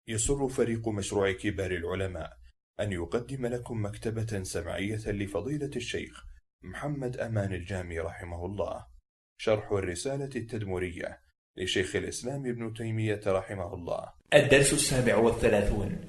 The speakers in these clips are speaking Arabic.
يسر فريق مشروع كبار العلماء أن يقدم لكم مكتبة سمعية لفضيلة الشيخ محمد أمان الجامي رحمه الله، شرح الرسالة التدمرية لشيخ الإسلام ابن تيمية رحمه الله. الدرس 37.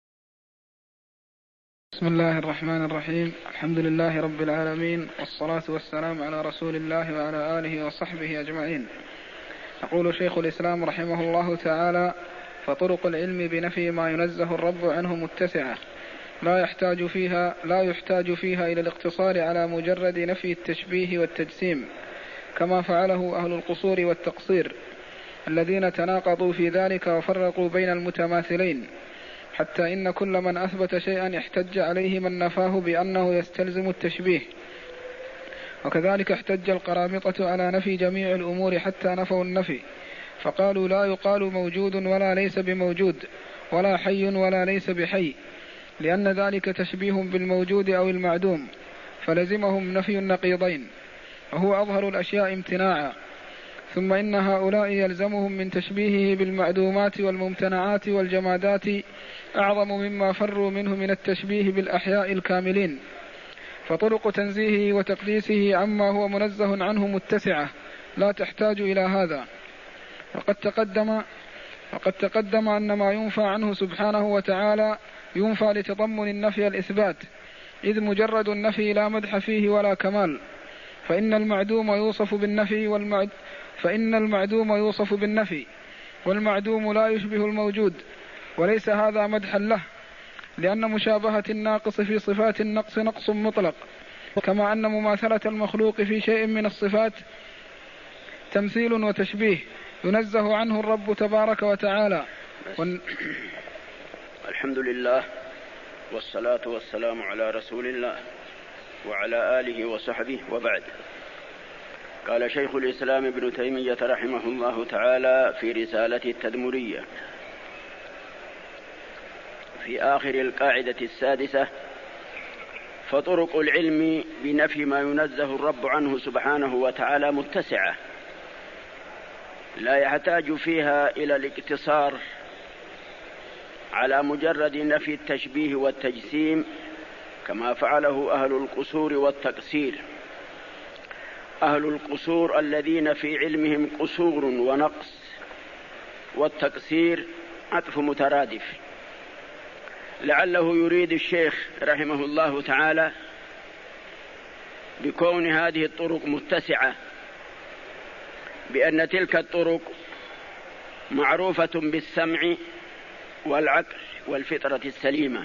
بسم الله الرحمن الرحيم. الحمد لله رب العالمين، والصلاة والسلام على رسول الله وعلى آله وصحبه أجمعين. يقول شيخ الإسلام رحمه الله تعالى: فطرق العلم بنفي ما ينزه الرب عنه متسعة، لا يحتاج فيها إلى الاقتصار على مجرد نفي التشبيه والتجسيم، كما فعله أهل القصور والتقصير الذين تناقضوا في ذلك وفرقوا بين المتماثلين، حتى إن كل من أثبت شيئا احتج عليه من نفاه بأنه يستلزم التشبيه. وكذلك احتج القرامطة على نفي جميع الأمور حتى نفوا النفي، فقالوا: لا يقال موجود ولا ليس بموجود، ولا حي ولا ليس بحي، لأن ذلك تشبيه بالموجود أو المعدوم، فلزمهم نفي النقيضين، وهو أظهر الأشياء امتناعا. ثم إن هؤلاء يلزمهم من تشبيهه بالمعدومات والممتنعات والجمادات أعظم مما فروا منه من التشبيه بالأحياء الكاملين. فطرق تنزيهه وتقديسه عما هو منزه عنه متسعة، لا تحتاج إلى هذا. وقد تقدم أن ما ينفى عنه سبحانه وتعالى ينفى لتضمن النفي الإثبات، إذ مجرد النفي لا مدح فيه ولا كمال، فإن المعدوم يوصف بالنفي والمعدوم لا يشبه الموجود، وليس هذا مدحا له، لأن مشابهة الناقص في صفات النقص نقص مطلق، كما أن مماثلة المخلوق في شيء من الصفات تمثيل وتشبيه ينزه عنه الرب تبارك وتعالى. الحمد لله، والصلاة والسلام على رسول الله وعلى آله وصحبه، وبعد. قال شيخ الإسلام ابن تيمية رحمه الله تعالى في رسالة التدمرية في آخر القاعدة السادسة: فطرق العلم بنفي ما ينزه الرب عنه سبحانه وتعالى متسعة، لا يحتاج فيها إلى الاقتصار على مجرد نفي التشبيه والتجسيم، كما فعله أهل القصور والتقصير. أهل القصور الذين في علمهم قصور ونقص، والتقصير عطف مترادف. لعله يريد الشيخ رحمه الله تعالى بكون هذه الطرق متسعة بأن تلك الطرق معروفة بالسمع والعقل والفطرة السليمة،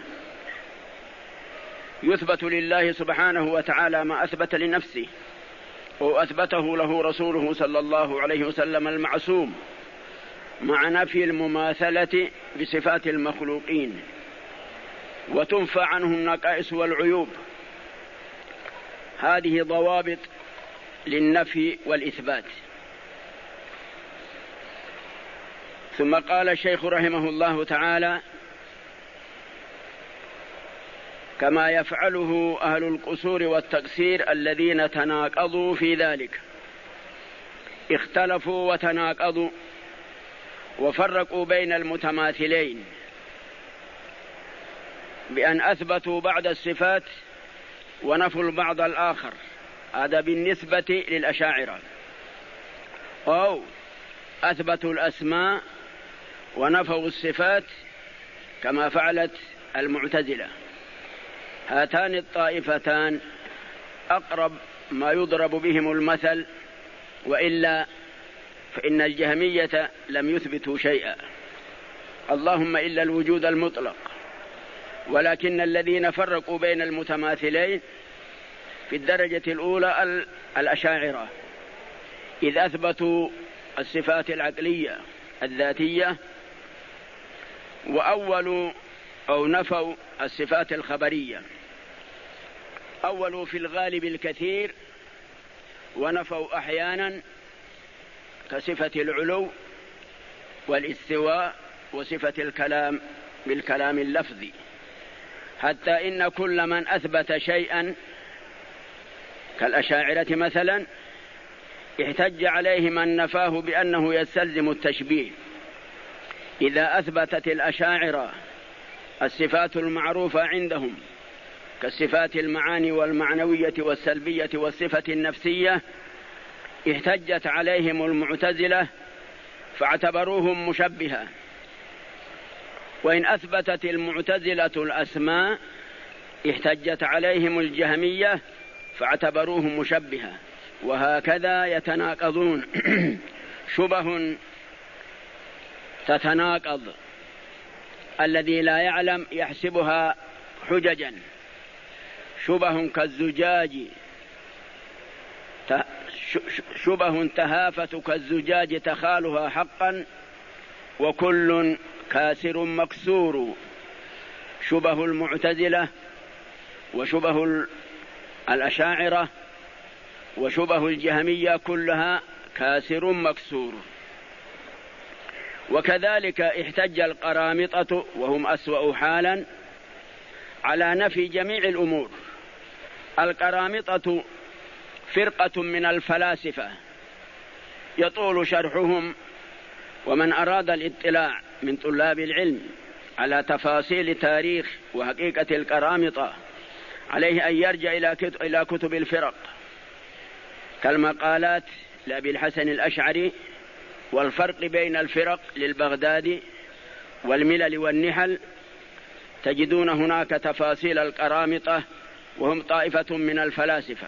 يثبت لله سبحانه وتعالى ما أثبت لنفسه وأثبته له رسوله صلى الله عليه وسلم المعصوم، مع نفي المماثلة بصفات المخلوقين، وتنفى عنه النقائص والعيوب. هذه ضوابط للنفي والإثبات. ثم قال الشيخ رحمه الله تعالى: كما يفعله أهل القصور والتقصير الذين تناقضوا في ذلك، اختلفوا وتناقضوا وفرقوا بين المتماثلين بأن أثبتوا بعض الصفات ونفوا البعض الآخر، هذا بالنسبة للأشاعرة، أو أثبتوا الأسماء ونفوا الصفات كما فعلت المعتزلة. هاتان الطائفتان أقرب ما يضرب بهم المثل، وإلا فإن الجهمية لم يثبتوا شيئا، اللهم إلا الوجود المطلق. ولكن الذين فرقوا بين المتماثلين في الدرجة الأولى الأشاعرة، إذ أثبتوا الصفات العقلية الذاتية، أو نفوا الصفات الخبرية. أولوا في الغالب الكثير ونفوا أحيانا، كصفة العلو والاستواء وصفة الكلام بالكلام اللفظي، حتى إن كل من أثبت شيئا كالأشاعرة مثلا احتج عليه من نفاه بأنه يستلزم التشبيه، إذا أثبتت الأشاعرة الصفات المعروفة عندهم كالصفات المعاني والمعنوية والسلبية والصفة النفسية، احتجت عليهم المعتزلة فاعتبروهم مشبهة. وإن أثبتت المعتزلة الأسماء احتجت عليهم الجهمية فاعتبروهم مشبهة، وهكذا يتناقضون. شبه تتناقض، الذي لا يعلم يحسبها حججا. شبه كالزجاج، شبه تهافت كالزجاج تخالها حقا، وكل كاسر مكسور. شبه المعتزلة وشبه الأشاعرة وشبه الجهمية كلها كاسر مكسور. وكذلك احتج القرامطة وهم أسوأ حالا على نفي جميع الأمور. القرامطة فرقة من الفلاسفة يطول شرحهم، ومن أراد الاطلاع من طلاب العلم على تفاصيل تاريخ وحقيقة القرامطة عليه أن يرجع إلى كتب الفرق كالمقالات لأبي الحسن الأشعري، والفرق بين الفرق للبغدادي، والملل والنحل، تجدون هناك تفاصيل القرامطة وهم طائفة من الفلاسفة.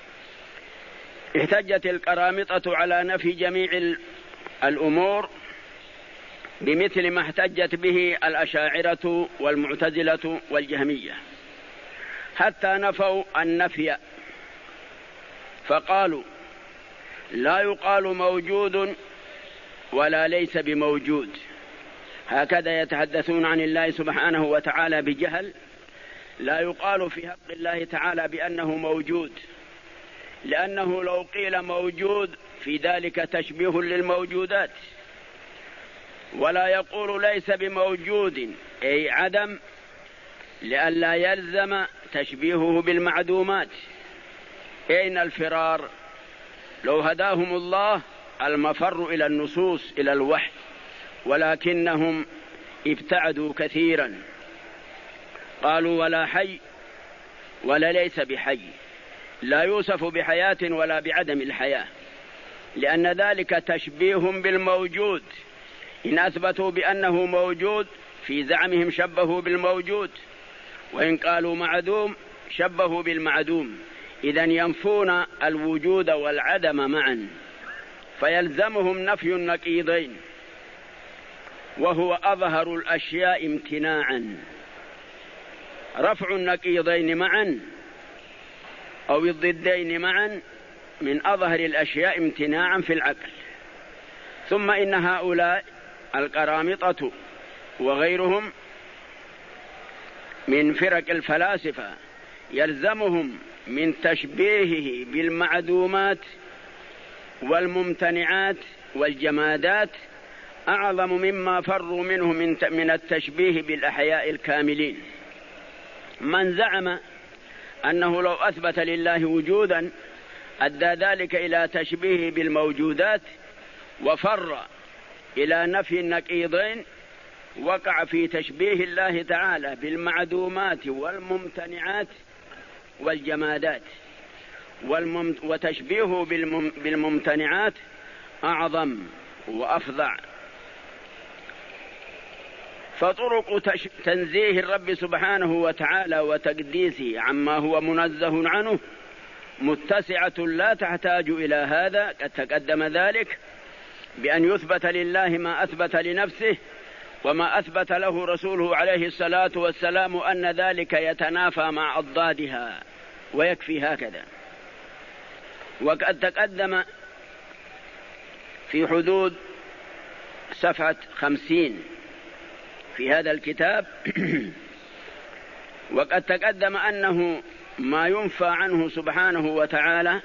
احتجت القرامطة على نفي جميع الأمور بمثل ما احتجت به الأشاعرة والمعتزلة والجهمية، حتى نفوا النفي فقالوا لا يقال موجود ولا ليس بموجود. هكذا يتحدثون عن الله سبحانه وتعالى بجهل. لا يقال في حق الله تعالى بأنه موجود، لأنه لو قيل موجود في ذلك تشبيه للموجودات. ولا يقول ليس بموجود أي عدم، لئلا يلزم تشبيهه بالمعدومات. أين الفرار؟ لو هداهم الله المفر إلى النصوص إلى الوحي، ولكنهم ابتعدوا كثيرا. قالوا ولا حي ولا ليس بحي، لا يوصف بحياة ولا بعدم الحياة، لأن ذلك تشبيه بالموجود. إن أثبتوا بأنه موجود في زعمهم شبهوا بالموجود، وإن قالوا معدوم شبهوا بالمعدوم. إذن ينفون الوجود والعدم معا، فيلزمهم نفي النقيضين، وهو أظهر الأشياء امتناعا. رفع النقيضين معا أو الضدين معا من أظهر الأشياء امتناعا في العقل. ثم إن هؤلاء القرامطة وغيرهم من فرق الفلاسفة يلزمهم من تشبيهه بالمعدومات والممتنعات والجمادات أعظم مما فروا منه من التشبيه بالأحياء الكاملين. من زعم أنه لو أثبت لله وجودا أدى ذلك إلى تشبيه بالموجودات وفر إلى نفي النقيضين، وقع في تشبيه الله تعالى بالمعدومات والممتنعات والجمادات. وتشبيهه بالممتنعات أعظم وأفظع. فطرق تنزيه الرب سبحانه وتعالى وتقديسه عما هو منزه عنه متسعة لا تحتاج إلى هذا. قد تقدم ذلك بأن يثبت لله ما أثبت لنفسه وما أثبت له رسوله عليه الصلاة والسلام، أن ذلك يتنافى مع أضدادها، ويكفي هكذا. وقد تقدم في حدود صفحة 50 في هذا الكتاب وقد تقدم أنه ما ينفى عنه سبحانه وتعالى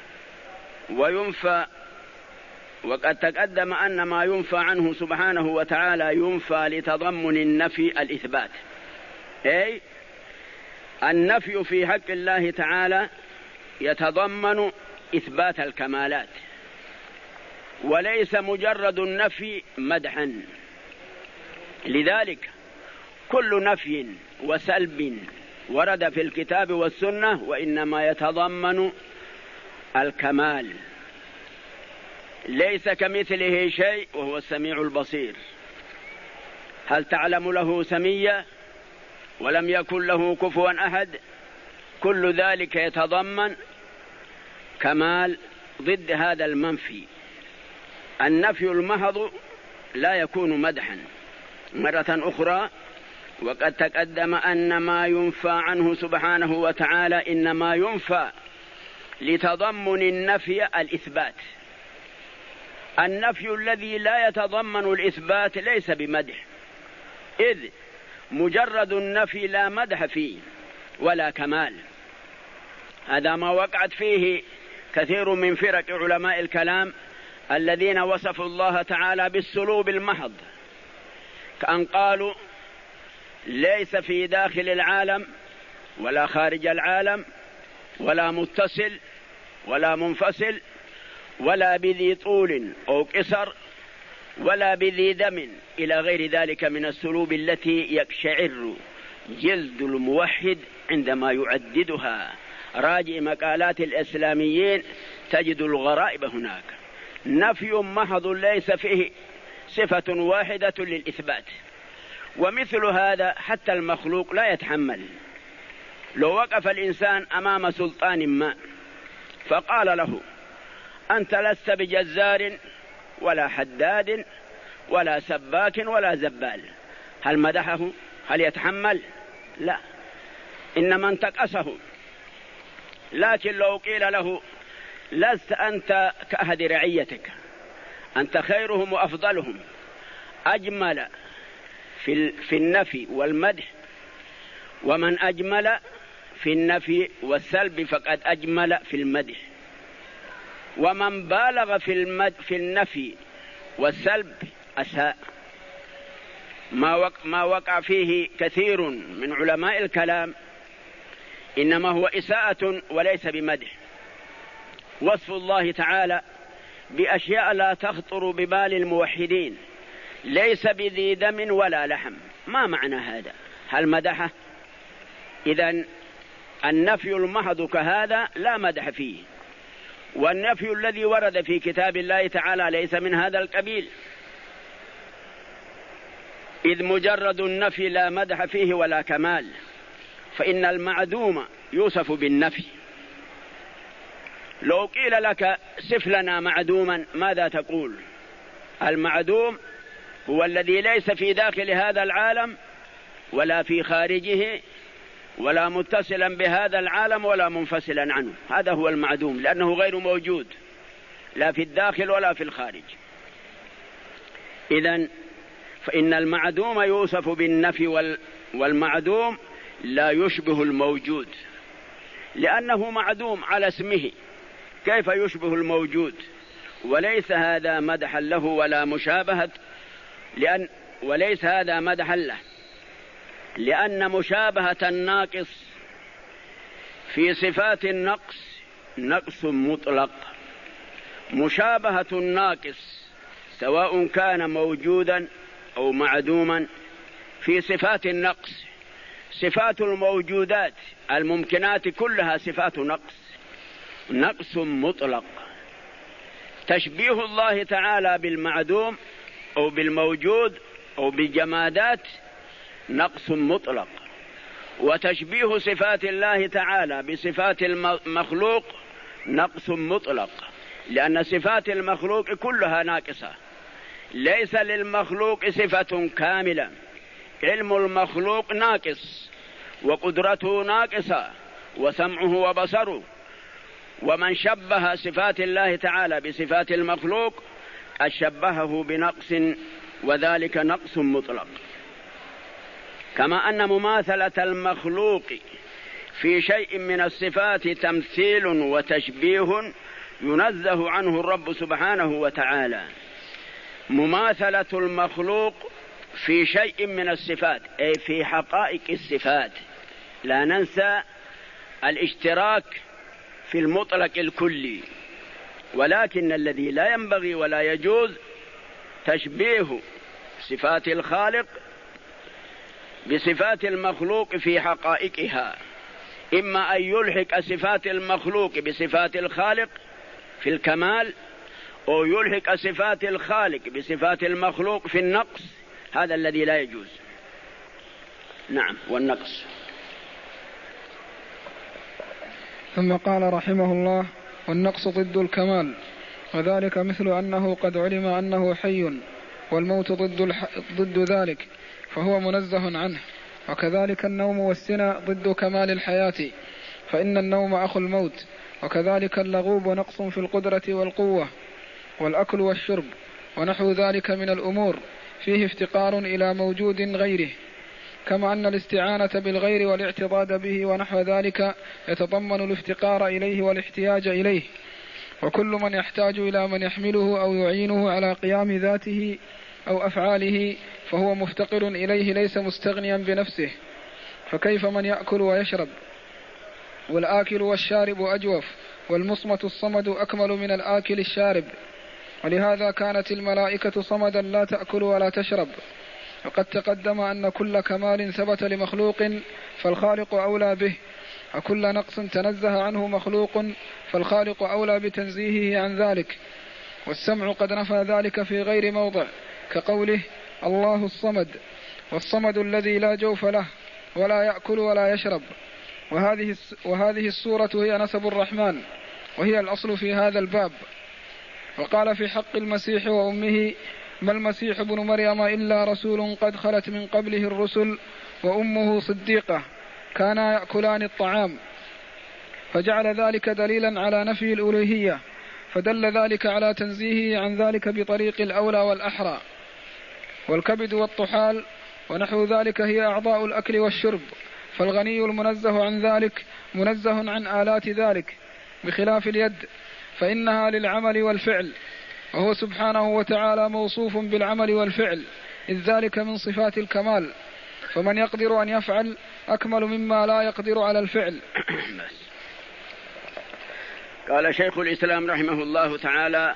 وقد تقدم أن ما ينفى عنه سبحانه وتعالى ينفى لتضمن النفي الإثبات. أي النفي في حق الله تعالى يتضمن إثبات الكمالات، وليس مجرد النفي مدحا. لذلك كل نفي وسلب ورد في الكتاب والسنة وإنما يتضمن الكمال. ليس كمثله شيء وهو السميع البصير. هل تعلم له سميا؟ ولم يكن له كفوا أحد. كل ذلك يتضمن كمال ضد هذا المنفي. النفي المحض لا يكون مدحا. مرة أخرى وقد تقدم أن ما ينفى عنه سبحانه وتعالى إنما ينفى لتضمن النفي الإثبات. النفي الذي لا يتضمن الإثبات ليس بمدح، إذ مجرد النفي لا مدح فيه ولا كمال. هذا ما وقعت فيه كثير من فرق علماء الكلام الذين وصفوا الله تعالى بالسلوب المحض، كأن قالوا ليس في داخل العالم ولا خارج العالم ولا متصل ولا منفصل ولا بذي طول أو قصر ولا بذي دم إلى غير ذلك من السلوب التي يقشعر جلد الموحد عندما يعددها. راجع مقالات الإسلاميين تجد الغرائب هناك. نفي محض ليس فيه صفة واحدة للإثبات. ومثل هذا حتى المخلوق لا يتحمل. لو وقف الإنسان أمام سلطان ما فقال له أنت لست بجزار ولا حداد ولا سباك ولا زبال، هل مدحه؟ هل يتحمل؟ لا، إنما انتقصه. لكن لو قيل له لست أنت كأحد رعيتك، أنت خيرهم وأفضلهم، أجمل في النفي والمدح، ومن أجمل في النفي والسلب فقد أجمل في المدح، ومن بالغ في النفي والسلب أساء. ما وقع فيه كثير من علماء الكلام إنما هو إساءة وليس بمدح. وصف الله تعالى بأشياء لا تخطر ببال الموحدين، ليس بذي دم ولا لحم، ما معنى هذا؟ هل مدحه؟ إذن النفي المحض كهذا لا مدح فيه، والنفي الذي ورد في كتاب الله تعالى ليس من هذا القبيل، إذ مجرد النفي لا مدح فيه ولا كمال. فإن المعدوم يوصف بالنفي. لو قيل لك صف لنا معدوما ماذا تقول؟ المعدوم هو الذي ليس في داخل هذا العالم ولا في خارجه ولا متصلا بهذا العالم ولا منفصلا عنه، هذا هو المعدوم، لأنه غير موجود لا في الداخل ولا في الخارج. إذن فإن المعدوم يوصف بالنفي، والمعدوم لا يشبه الموجود لأنه معدوم على اسمه، كيف يشبه الموجود؟ وليس هذا مدحا له ولا مشابهة، وليس هذا مدحا له، لأن مشابهة الناقص في صفات النقص نقص مطلق. مشابهة الناقص سواء كان موجودا أو معدوما في صفات النقص. صفات الموجودات الممكنات كلها صفات نقص مطلق. تشبيه الله تعالى بالمعدوم أو بالموجود أو بالجمادات نقص مطلق، وتشبيه صفات الله تعالى بصفات المخلوق نقص مطلق، لأن صفات المخلوق كلها ناقصة، ليس للمخلوق صفة كاملة. علم المخلوق ناقص، وقدرته ناقصة، وسمعه وبصره. ومن شبه صفات الله تعالى بصفات المخلوق أشبهه بنقص، وذلك نقص مطلق. كما أن مماثلة المخلوق في شيء من الصفات تمثيل وتشبيه ينزه عنه الرب سبحانه وتعالى. مماثلة المخلوق في شيء من الصفات أي في حقائق الصفات، لا ننسى الاشتراك في المطلق الكلي، ولكن الذي لا ينبغي ولا يجوز تشبيه صفات الخالق بصفات المخلوق في حقائقها، إما أن يلحق صفات المخلوق بصفات الخالق في الكمال، أو يلحق صفات الخالق بصفات المخلوق في النقص، هذا الذي لا يجوز. نعم، والنقص. ثم قال رحمه الله: والنقص ضد الكمال، وذلك مثل أنه قد علم أنه حي، والموت ضد ذلك فهو منزه عنه. وكذلك النوم والسنى ضد كمال الحياة، فإن النوم أخو الموت. وكذلك اللغوب نقص في القدرة والقوة، والأكل والشرب ونحو ذلك من الأمور فيه افتقار إلى موجود غيره، كما أن الاستعانة بالغير والاعتضاد به ونحو ذلك يتضمن الافتقار إليه والاحتياج إليه. وكل من يحتاج إلى من يحمله أو يعينه على قيام ذاته أو أفعاله فهو مفتقر إليه، ليس مستغنيا بنفسه. فكيف من يأكل ويشرب؟ والآكل والشارب أجوف، والمصمت الصمد أكمل من الآكل الشارب. ولهذا كانت الملائكة صمدا لا تأكل ولا تشرب. وقد تقدم أن كل كمال ثبت لمخلوق فالخالق أولى به، وكل نقص تنزه عنه مخلوق فالخالق أولى بتنزيهه عن ذلك. والسمع قد نفى ذلك في غير موضع، كقوله: الله الصمد، والصمد الذي لا جوف له ولا يأكل ولا يشرب. وهذه السورة هي نسب الرحمن، وهي الأصل في هذا الباب. وقال في حق المسيح وأمه: ما المسيح ابن مريم إلا رسول قد خلت من قبله الرسل وأمه صديقة كانا يأكلان الطعام، فجعل ذلك دليلا على نفي الألوهية، فدل ذلك على تنزيهه عن ذلك بطريق الأولى والأحرى. والكبد والطحال ونحو ذلك هي أعضاء الأكل والشرب، فالغني المنزه عن ذلك منزه عن آلات ذلك، بخلاف اليد فإنها للعمل والفعل، وهو سبحانه وتعالى موصوف بالعمل والفعل، إذ ذلك من صفات الكمال. فمن يقدر أن يفعل أكمل مما لا يقدر على الفعل. قال شيخ الإسلام رحمه الله تعالى: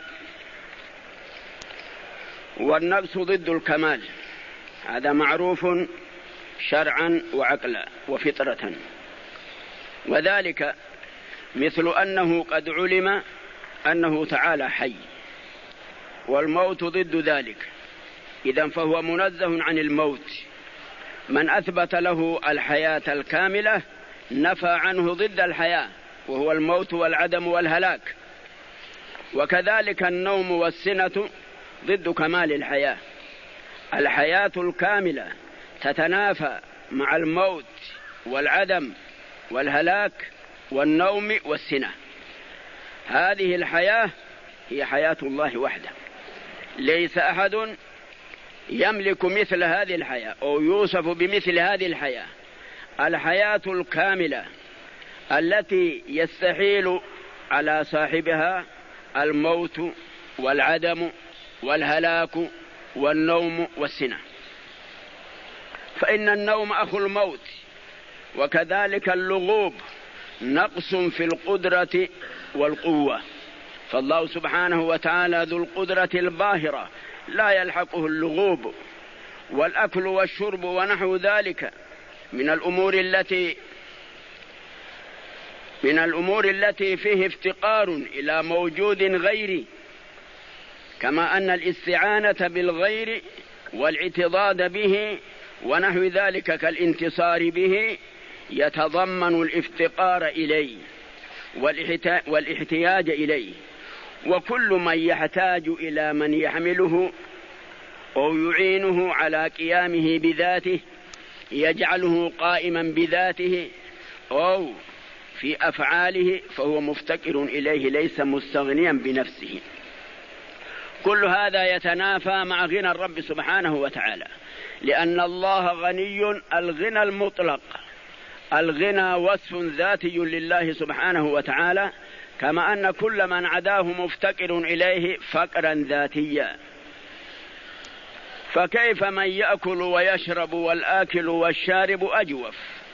والنقص ضد الكمال، هذا معروف شرعا وعقلا وفطرة. وذلك مثل أنه قد علم أنه تعالى حي، والموت ضد ذلك، إذن فهو منزه عن الموت. من أثبت له الحياة الكاملة نفى عنه ضد الحياة، وهو الموت والعدم والهلاك. وكذلك النوم والسنة ضد كمال الحياة. الحياة الكاملة تتنافى مع الموت والعدم والهلاك والنوم والسنة. هذه الحياة هي حياة الله وحده، ليس أحد يملك مثل هذه الحياة أو يوصف بمثل هذه الحياة. الحياة الكاملة التي يستحيل على صاحبها الموت والعدم والهلاك والنوم والسنة. فإن النوم أخو الموت، وكذلك اللغوب نقص في القدرة والقوة، فالله سبحانه وتعالى ذو القدرة الباهرة لا يلحقه اللغوب. والأكل والشرب ونحو ذلك من الأمور التي فيه افتقار إلى موجود غيري، كما أن الاستعانة بالغير والاعتضاد به ونحو ذلك كالانتصار به يتضمن الافتقار إليه والاحتياج إليه. وكل من يحتاج إلى من يحمله أو يعينه على قيامه بذاته، يجعله قائما بذاته أو في أفعاله، فهو مفتقر إليه، ليس مستغنيا بنفسه. كل هذا يتنافى مع غنى الرب سبحانه وتعالى، لأن الله غني الغنى المطلق. الغنى وصف ذاتي لله سبحانه وتعالى، كما أن كل من عداه مفتقر إليه فقرا ذاتيا. فكيف من يأكل ويشرب والآكل والشارب أجوف؟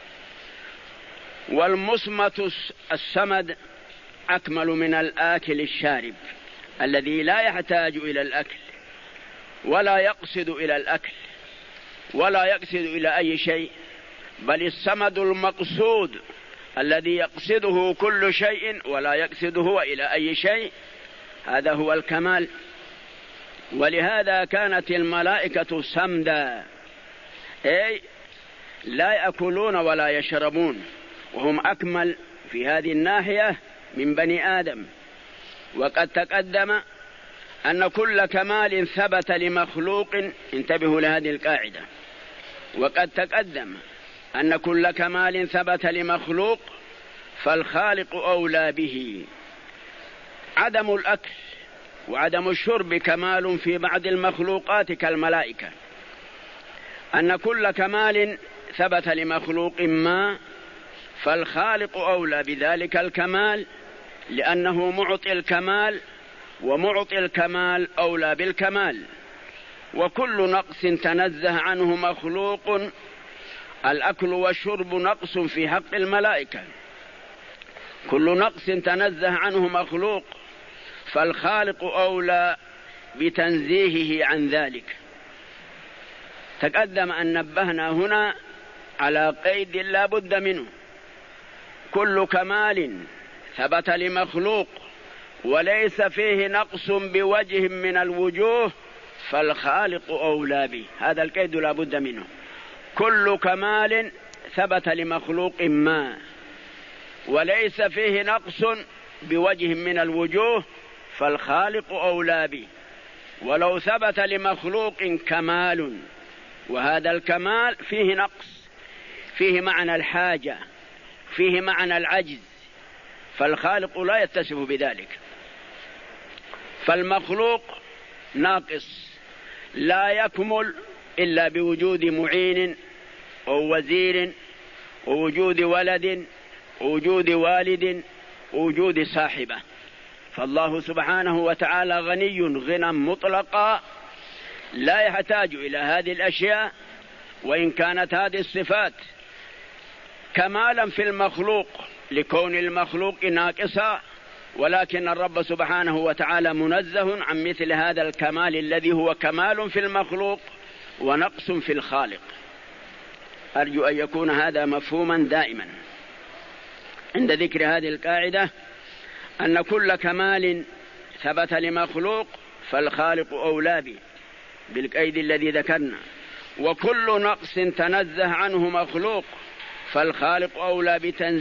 والمصمت السمد أكمل من الآكل الشارب، الذي لا يحتاج إلى الأكل ولا يقصد إلى الأكل، ولا يقصد إلى أي شيء، بل الصمد المقصود الذي يقصده كل شيء ولا يقصده هو إلى أي شيء، هذا هو الكمال. ولهذا كانت الملائكة صمدا، أي لا يأكلون ولا يشربون، وهم أكمل في هذه الناحية من بني آدم. وقد تقدم أن كل كمال ثبت لمخلوق، انتبهوا لهذه القاعدة، وقد تقدم أن كل كمال ثبت لمخلوق فالخالق أولى به. عدم الأكل وعدم الشرب كمال في بعض المخلوقات كالملائكة، أن كل كمال ثبت لمخلوق ما فالخالق أولى بذلك الكمال، لأنه معطي الكمال، ومعطي الكمال أولى بالكمال. وكل نقص تنزه عنه مخلوق، الأكل والشرب نقص في حق الملائكة، كل نقص تنزه عنه مخلوق فالخالق أولى بتنزيهه عن ذلك. تقدم أن نبهنا هنا على قيد لا بد منه، كل كمال ثبت لمخلوق وليس فيه نقص بوجه من الوجوه فالخالق أولى به، هذا القيد لا بد منه. كل كمال ثبت لمخلوق ما وليس فيه نقص بوجه من الوجوه فالخالق أولى به. ولو ثبت لمخلوق كمال وهذا الكمال فيه نقص، فيه معنى الحاجة، فيه معنى العجز، فالخالق لا يتصف بذلك. فالمخلوق ناقص لا يكمل إلا بوجود معين أو وزير، ووجود ولد، ووجود والد، ووجود صاحبة. فالله سبحانه وتعالى غني غنى مطلقا لا يحتاج إلى هذه الأشياء، وإن كانت هذه الصفات كمالا في المخلوق لكون المخلوق ناقصا، ولكن الرب سبحانه وتعالى منزه عن مثل هذا الكمال الذي هو كمال في المخلوق ونقص في الخالق. أرجو أن يكون هذا مفهوما دائما عند ذكر هذه القاعدة، أن كل كمال ثبت لمخلوق فالخالق أولى به بالقيد الذي ذكرنا، وكل نقص تنزه عنه مخلوق فالخالق أولى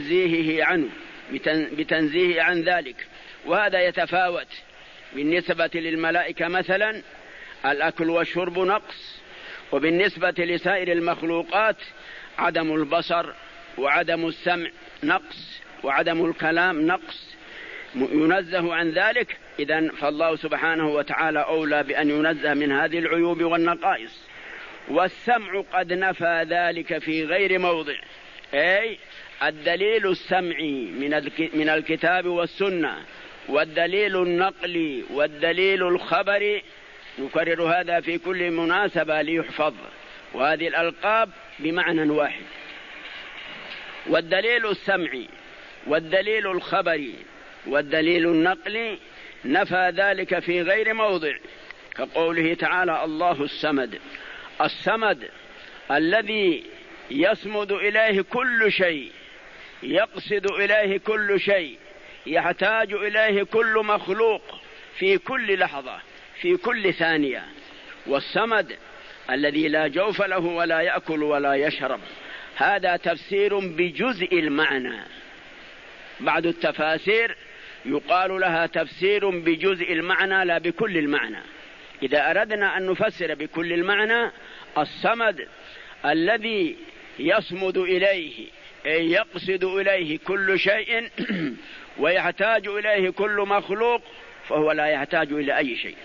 بتنزيهه عن ذلك. وهذا يتفاوت بالنسبة للملائكة مثلا الأكل والشرب نقص، وبالنسبة لسائر المخلوقات عدم البصر وعدم السمع نقص، وعدم الكلام نقص، ينزه عن ذلك. إذن فالله سبحانه وتعالى أولى بأن ينزه من هذه العيوب والنقائص. والسمع قد نفى ذلك في غير موضع، أي الدليل السمعي من الكتاب والسنة، والدليل النقلي، والدليل الخبري، نكرر هذا في كل مناسبة ليحفظ، وهذه الألقاب بمعنى واحد. والدليل السمعي والدليل الخبري والدليل النقلي نفى ذلك في غير موضع، كقوله تعالى الله الصمد. الصمد الذي يصمد إليه كل شيء، يقصد إليه كل شيء، يحتاج إليه كل مخلوق في كل لحظة في كل ثانية. والصمد الذي لا جوف له ولا يأكل ولا يشرب، هذا تفسير بجزء المعنى. بعض التفاسير يقال لها تفسير بجزء المعنى لا بكل المعنى. إذا أردنا أن نفسر بكل المعنى، الصمد الذي يصمد إليه أي يقصد إليه كل شيء ويحتاج إليه كل مخلوق، فهو لا يحتاج إلى أي شيء.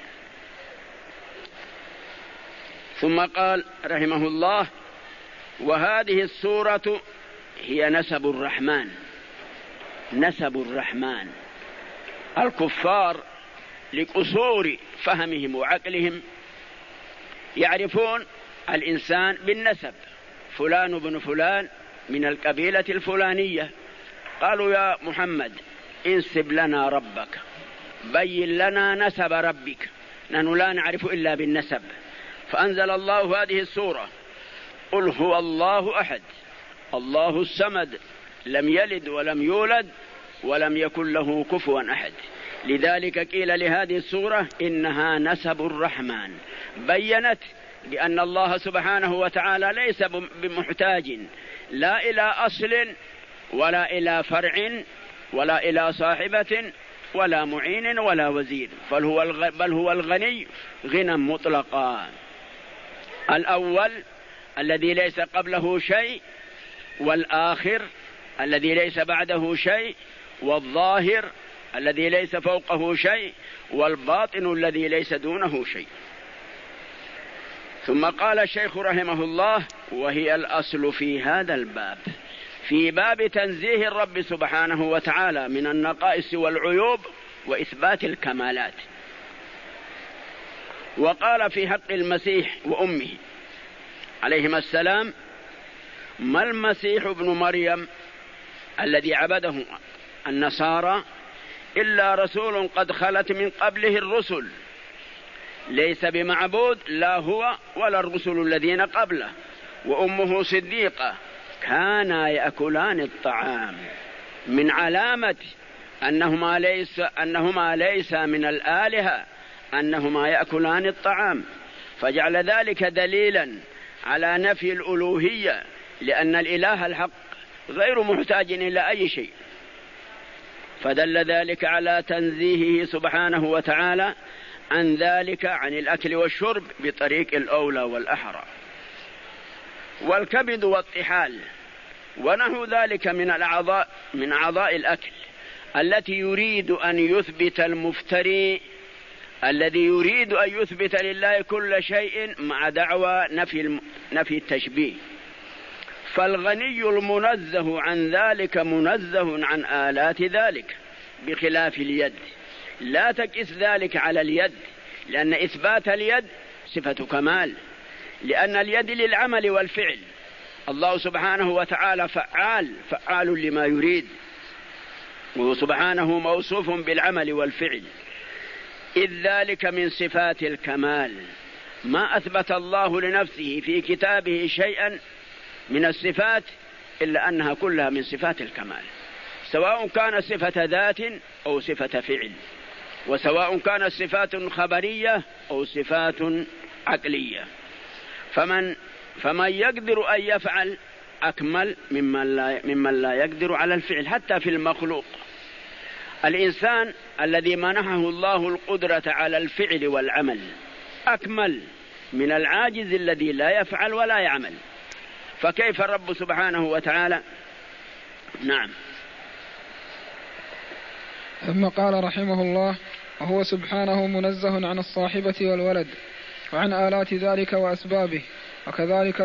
ثم قال رحمه الله: وهذه السورة هي نسب الرحمن. نسب الرحمن. الكفار لقصور فهمهم وعقلهم يعرفون الإنسان بالنسب، فلان بن فلان من القبيلة الفلانية. قالوا يا محمد انسب لنا ربك، بين لنا نسب ربك، نحن لا نعرف إلا بالنسب. فأنزل الله هذه السورة قل هو الله أحد الله الصمد لم يلد ولم يولد ولم يكن له كفوا أحد. لذلك قيل لهذه السورة إنها نسب الرحمن، بيّنت بأن الله سبحانه وتعالى ليس بمحتاج لا إلى أصل ولا إلى فرع ولا إلى صاحبة ولا معين ولا وزير، بل هو الغني غنى مطلقا. الأول الذي ليس قبله شيء، والآخر الذي ليس بعده شيء، والظاهر الذي ليس فوقه شيء، والباطن الذي ليس دونه شيء. ثم قال الشيخ رحمه الله: وهي الأصل في هذا الباب، في باب تنزيه الرب سبحانه وتعالى من النقائص والعيوب وإثبات الكمالات. وقال في حق المسيح وأمه عليهما السلام: ما المسيح ابن مريم الذي عبده النصارى إلا رسول قد خلت من قبله الرسل، ليس بمعبود لا هو ولا الرسل الذين قبله، وأمه صديقة، كانا يأكلان الطعام. من علامة أنهما ليس من الآلهة أنهما يأكلان الطعام، فجعل ذلك دليلا على نفي الألوهية، لأن الإله الحق غير محتاج إلى أي شيء، فدل ذلك على تنزيهه سبحانه وتعالى عن ذلك، عن الأكل والشرب بطريق الأولى والأحرى. والكبد والطحال ونحو ذلك من أعضاء الأكل التي يريد أن يثبت المفتري، الذي يريد أن يثبت لله كل شيء مع دعوى نفي التشبيه. فالغني المنزه عن ذلك منزه عن آلات ذلك، بخلاف اليد. لا تقس ذلك على اليد، لأن إثبات اليد صفة كمال، لأن اليد للعمل والفعل. الله سبحانه وتعالى فعال لما يريد، وهو سبحانه موصوف بالعمل والفعل، إذ ذلك من صفات الكمال. ما أثبت الله لنفسه في كتابه شيئا من الصفات إلا أنها كلها من صفات الكمال، سواء كانت صفة ذات أو صفة فعل، وسواء كانت صفات خبرية أو صفات عقلية. فمن يقدر أن يفعل أكمل ممن لا يقدر على الفعل. حتى في المخلوق، الإنسان الذي منحه الله القدرة على الفعل والعمل أكمل من العاجز الذي لا يفعل ولا يعمل، فكيف الرب سبحانه وتعالى؟ نعم. ثم قال رحمه الله: وهو سبحانه منزه عن الصاحبة والولد وعن آلات ذلك وأسبابه، وكذلك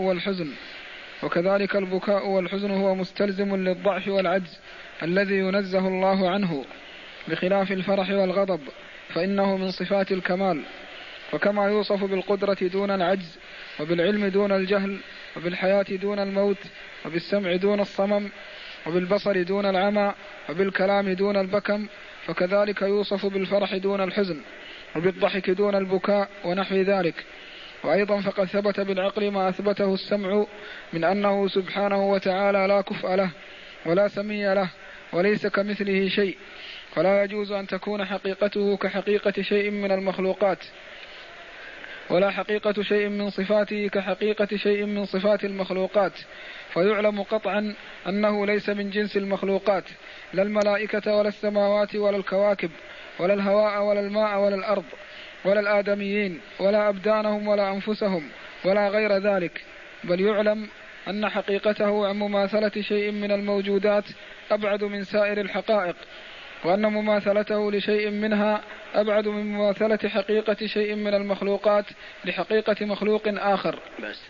البكاء والحزن هو مستلزم للضعف والعجز الذي ينزه الله عنه، بخلاف الفرح والغضب فإنه من صفات الكمال. وكما يوصف بالقدرة دون العجز، وبالعلم دون الجهل، وبالحياة دون الموت، وبالسمع دون الصمم، وبالبصر دون العمى، وبالكلام دون البكم، فكذلك يوصف بالفرح دون الحزن، وبالضحك دون البكاء ونحو ذلك. وأيضا فقد ثبت بالعقل ما أثبته السمع من أنه سبحانه وتعالى لا كفء له ولا سمي له وليس كمثله شيء، فلا يجوز أن تكون حقيقته كحقيقة شيء من المخلوقات، ولا حقيقة شيء من صفاته كحقيقة شيء من صفات المخلوقات، فيعلم قطعا أنه ليس من جنس المخلوقات، لا الملائكة ولا السماوات ولا الكواكب ولا الهواء ولا الماء ولا الأرض ولا الآدميين ولا أبدانهم ولا أنفسهم ولا غير ذلك، بل يعلم أن حقيقته عن مماثلة شيء من الموجودات أبعد من سائر الحقائق، وأن مماثلته لشيء منها أبعد من مماثلة حقيقة شيء من المخلوقات لحقيقة مخلوق آخر. بس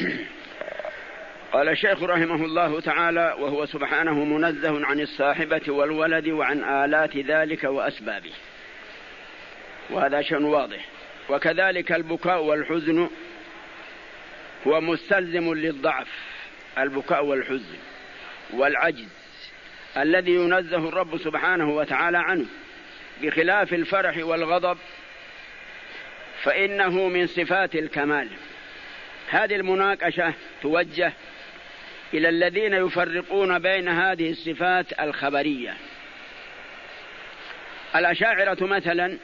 قال الشيخ رحمه الله تعالى: وهو سبحانه منزه عن الصاحبة والولد وعن آلات ذلك وأسبابه، وهذا شيء واضح. وكذلك البكاء والحزن هو مستلزم للضعف، البكاء والحزن والعجز الذي ينزه الرب سبحانه وتعالى عنه، بخلاف الفرح والغضب فإنه من صفات الكمال. هذه المناقشة توجه إلى الذين يفرقون بين هذه الصفات الخبرية. الأشاعرة مثلا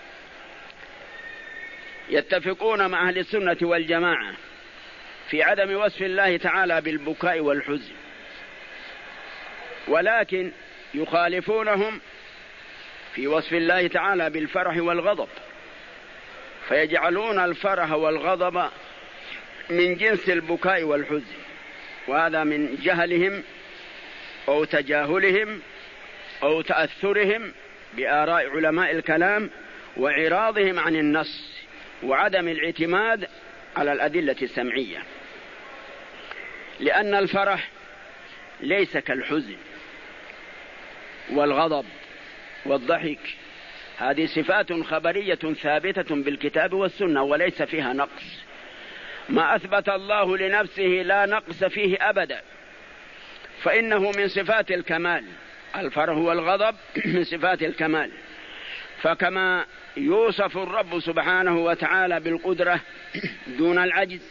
يتفقون مع أهل السنة والجماعة في عدم وصف الله تعالى بالبكاء والحزن، ولكن يخالفونهم في وصف الله تعالى بالفرح والغضب، فيجعلون الفرح والغضب من جنس البكاء والحزن، وهذا من جهلهم أو تجاهلهم أو تأثرهم بآراء علماء الكلام وإعراضهم عن النص وعدم الاعتماد على الأدلة السمعية، لأن الفرح ليس كالحزن والغضب والضحك، هذه صفات خبرية ثابتة بالكتاب والسنة وليس فيها نقص. ما أثبت الله لنفسه لا نقص فيه أبدا، فإنه من صفات الكمال. الفرح والغضب من صفات الكمال، فكما يوصف الرب سبحانه وتعالى بالقدرة دون العجز،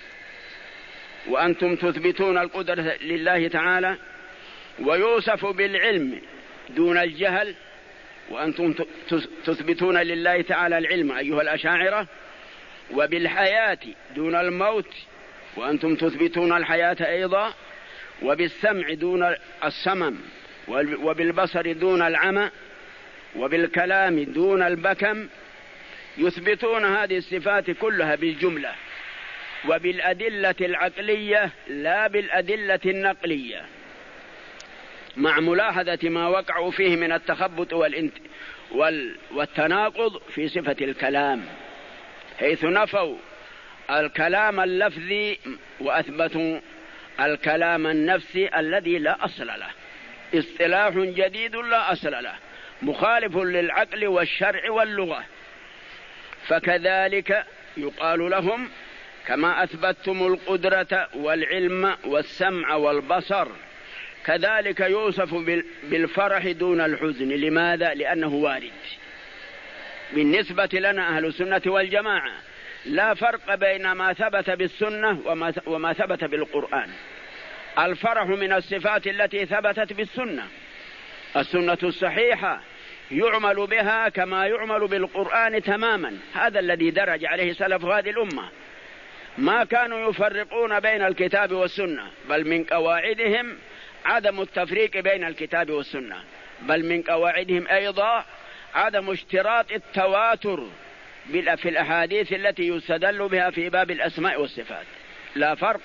وأنتم تثبتون القدرة لله تعالى، ويوصف بالعلم دون الجهل، وأنتم تثبتون لله تعالى العلم أيها الأشاعرة، وبالحياة دون الموت، وأنتم تثبتون الحياة أيضا، وبالسمع دون الصمم، وبالبصر دون العمى، وبالكلام دون البكم، يثبتون هذه الصفات كلها بالجملة وبالأدلة العقلية لا بالأدلة النقلية، مع ملاحظة ما وقعوا فيه من التخبط والتناقض في صفة الكلام، حيث نفوا الكلام اللفظي وأثبتوا الكلام النفسي الذي لا أصل له، اصطلاح جديد لا أصل له، مخالف للعقل والشرع واللغة. فكذلك يقال لهم كما أثبتتم القدرة والعلم والسمع والبصر، كذلك يوصف بالفرح دون الحزن. لماذا؟ لأنه وارد. بالنسبة لنا أهل السنة والجماعة لا فرق بين ما ثبت بالسنة وما ثبت بالقرآن. الفرح من الصفات التي ثبتت بالسنة، السنة الصحيحة يعمل بها كما يعمل بالقرآن تماما، هذا الذي درج عليه سلف هذه الأمة، ما كانوا يفرقون بين الكتاب والسنة، بل من قواعدهم عدم التفريق بين الكتاب والسنة، بل من قواعدهم أيضا عدم اشتراط التواتر في الأحاديث التي يستدل بها في باب الأسماء والصفات. لا فرق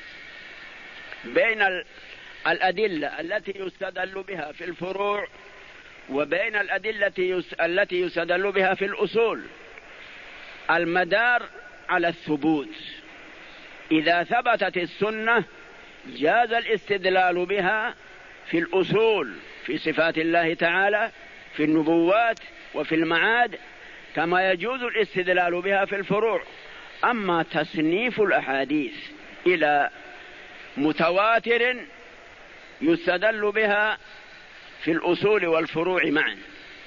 بين الأدلة التي يستدل بها في الفروع وبين الأدلة التي يستدل بها في الأصول. المدار على الثبوت، إذا ثبتت السنة جاز الاستدلال بها في الأصول في صفات الله تعالى، في النبوات وفي المعاد، كما يجوز الاستدلال بها في الفروع. أما تصنيف الأحاديث إلى متواتر يستدل بها في الأصول والفروع معا،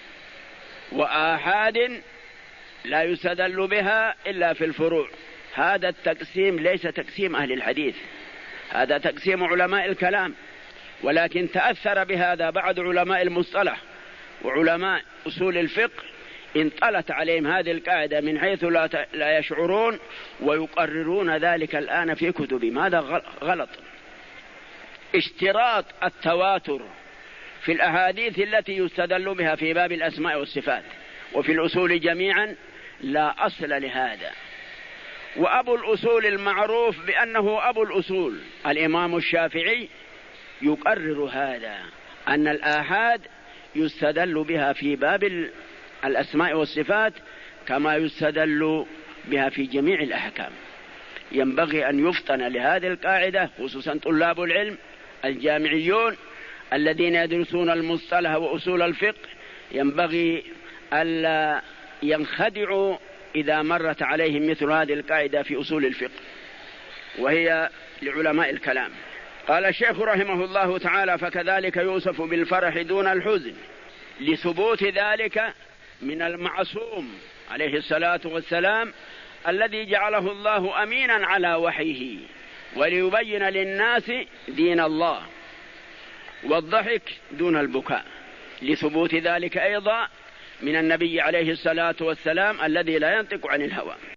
وآحاد لا يستدل بها إلا في الفروع، هذا التقسيم ليس تقسيم أهل الحديث، هذا تقسيم علماء الكلام. ولكن تأثر بهذا بعض علماء المصطلح وعلماء أصول الفقه، انطلت عليهم هذه القاعدة من حيث لا يشعرون، ويقررون ذلك الآن في كتبهم. هذا غلط. اشتراط التواتر في الأحاديث التي يستدل بها في باب الأسماء والصفات وفي الأصول جميعا لا أصل لهذا. وأبو الأصول المعروف بأنه أبو الأصول الإمام الشافعي يقرر هذا، أن الآحاد يستدل بها في باب الأسماء والصفات كما يستدل بها في جميع الأحكام. ينبغي أن يفطن لهذه القاعدة، خصوصا طلاب العلم الجامعيون الذين يدرسون المصطلح وأصول الفقه، ينبغي ألا ينخدعوا إذا مرت عليهم مثل هذه القاعدة في أصول الفقه، وهي لعلماء الكلام. قال الشيخ رحمه الله تعالى: فكذلك يوصف بالفرح دون الحزن، لثبوت ذلك من المعصوم عليه الصلاة والسلام الذي جعله الله أمينا على وحيه وليبين للناس دين الله، والضحك دون البكاء، لثبوت ذلك أيضا من النبي عليه الصلاة والسلام الذي لا ينطق عن الهوى.